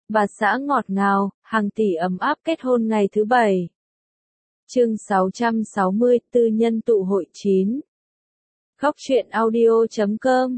bà xã ngọt ngào, hàng tỷ ấm áp kết hôn ngày thứ 7. Chương 660, tư nhân tụ hội 9. Khóc chuyện audio.com.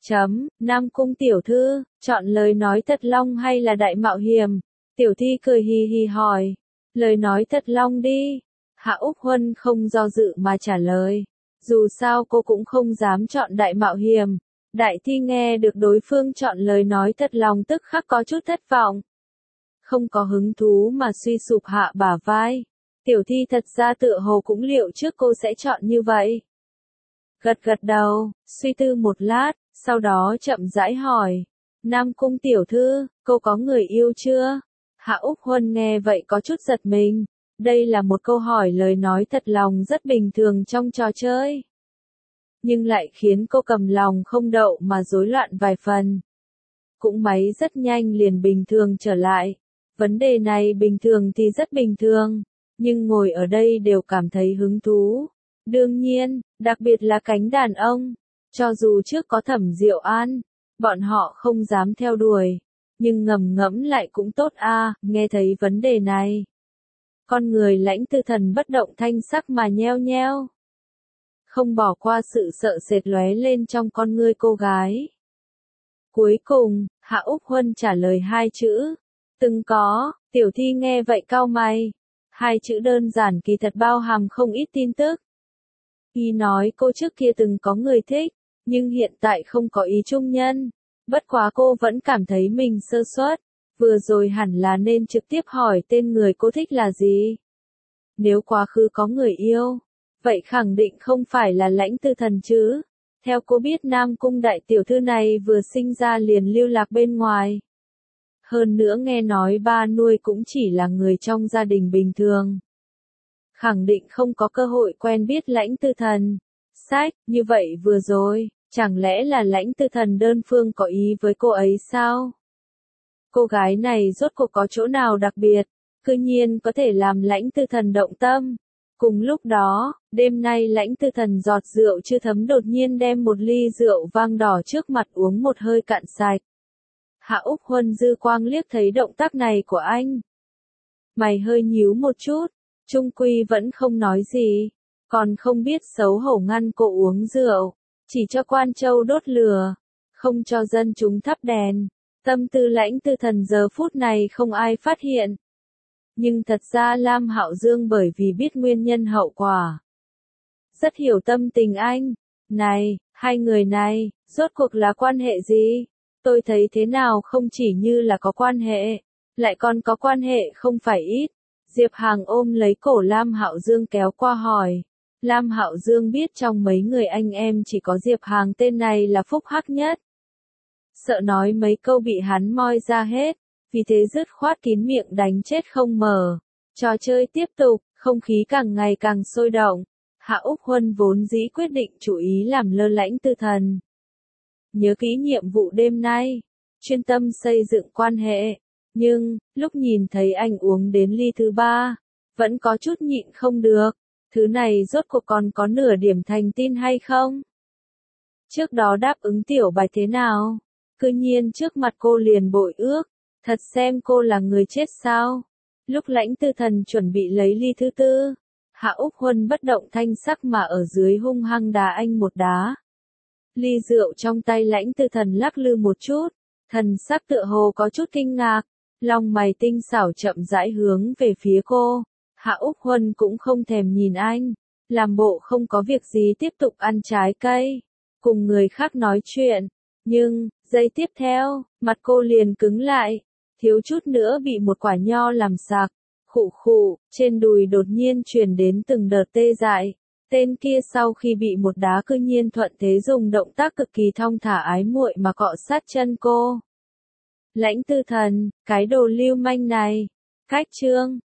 Nam Cung tiểu thư, chọn lời nói thật long hay là đại mạo hiểm? Tiểu thi cười hì hì hỏi. Lời nói thật long đi. Hạ Úc Huân không do dự mà trả lời. Dù sao cô cũng không dám chọn đại mạo hiểm. Đại thi nghe được đối phương chọn lời nói thật lòng tức khắc có chút thất vọng. Không có hứng thú mà suy sụp hạ bả vai. Tiểu thi thật ra tựa hồ cũng liệu trước cô sẽ chọn như vậy. Gật gật đầu, suy tư một lát, sau đó chậm rãi hỏi. Nam Cung tiểu thư, cô có người yêu chưa? Hạ Úc Huân nghe vậy có chút giật mình. Đây là một câu hỏi lời nói thật lòng rất bình thường trong trò chơi. Nhưng lại khiến cô cầm lòng không đậu mà rối loạn vài phần. Cũng may rất nhanh liền bình thường trở lại. Vấn đề này bình thường thì rất bình thường, nhưng ngồi ở đây đều cảm thấy hứng thú. Đương nhiên, đặc biệt là cánh đàn ông, cho dù trước có Thẩm Diệu An, bọn họ không dám theo đuổi, nhưng ngầm ngẫm lại cũng tốt a. Nghe thấy vấn đề này. Con người Lãnh Tư Thần bất động thanh sắc mà nheo nheo. Không bỏ qua sự sợ sệt lóe lên trong con ngươi cô gái. Cuối cùng, Hạ Úc Huân trả lời hai chữ. Từng có, tiểu thi nghe vậy cau mày. Hai chữ đơn giản kỳ thật bao hàm không ít tin tức. Y nói cô trước kia từng có người thích, nhưng hiện tại không có ý chung nhân. Bất quá cô vẫn cảm thấy mình sơ suất. Vừa rồi hẳn là nên trực tiếp hỏi tên người cô thích là gì. Nếu quá khứ có người yêu, vậy khẳng định không phải là Lãnh Tư Thần chứ. Theo cô biết Nam Cung đại tiểu thư này vừa sinh ra liền lưu lạc bên ngoài. Hơn nữa nghe nói ba nuôi cũng chỉ là người trong gia đình bình thường. Khẳng định không có cơ hội quen biết Lãnh Tư Thần. Sách, như vậy vừa rồi, chẳng lẽ là Lãnh Tư Thần đơn phương có ý với cô ấy sao? Cô gái này rốt cuộc có chỗ nào đặc biệt, cư nhiên có thể làm Lãnh Tư Thần động tâm. Cùng lúc đó, đêm nay Lãnh Tư Thần giọt rượu chưa thấm đột nhiên đem một ly rượu vang đỏ trước mặt uống một hơi cạn sạch. Hạ Úc Huân dư quang liếc thấy động tác này của anh. Mày hơi nhíu một chút, trung quy vẫn không nói gì, còn không biết xấu hổ ngăn cô uống rượu, chỉ cho quan châu đốt lửa, không cho dân chúng thắp đèn. Tâm tư Lãnh Tư Thần giờ phút này không ai phát hiện. Nhưng thật ra Lam Hạo Dương bởi vì biết nguyên nhân hậu quả. Rất hiểu tâm tình anh. Này, hai người này, rốt cuộc là quan hệ gì? Tôi thấy thế nào không chỉ như là có quan hệ, lại còn có quan hệ không phải ít. Diệp Hàng ôm lấy cổ Lam Hạo Dương kéo qua hỏi. Lam Hạo Dương biết trong mấy người anh em chỉ có Diệp Hàng tên này là phúc hắc nhất. Sợ nói mấy câu bị hắn moi ra hết, vì thế dứt khoát kín miệng đánh chết không mở. Trò chơi tiếp tục, không khí càng ngày càng sôi động. Hạ Úc Huân vốn dĩ quyết định chú ý làm lơ Lãnh Tư Thần. Nhớ kỹ nhiệm vụ đêm nay, chuyên tâm xây dựng quan hệ. Nhưng, lúc nhìn thấy anh uống đến ly thứ 3, vẫn có chút nhịn không được. Thứ này rốt cuộc còn có nửa điểm thành tin hay không? Trước đó đáp ứng tiểu Bạch thế nào? Cư nhiên trước mặt cô liền bội ước, thật xem cô là người chết sao? Lúc Lãnh Tư Thần chuẩn bị lấy ly thứ 4, Hạ Úc Huân bất động thanh sắc mà ở dưới hung hăng đá anh một đá. Ly rượu trong tay Lãnh Tư Thần lắc lư một chút, thần sắc tựa hồ có chút kinh ngạc, lòng mày tinh xảo chậm rãi hướng về phía cô. Hạ Úc Huân cũng không thèm nhìn anh, làm bộ không có việc gì tiếp tục ăn trái cây, cùng người khác nói chuyện. Nhưng, giây tiếp theo, mặt cô liền cứng lại, thiếu chút nữa bị một quả nho làm sặc. Khụ khụ, trên đùi đột nhiên truyền đến từng đợt tê dại. Tên kia sau khi bị một đá cư nhiên thuận thế dùng động tác cực kỳ thong thả ái muội mà cọ sát chân cô. Lãnh Tư Thần, cái đồ lưu manh này. Cách chương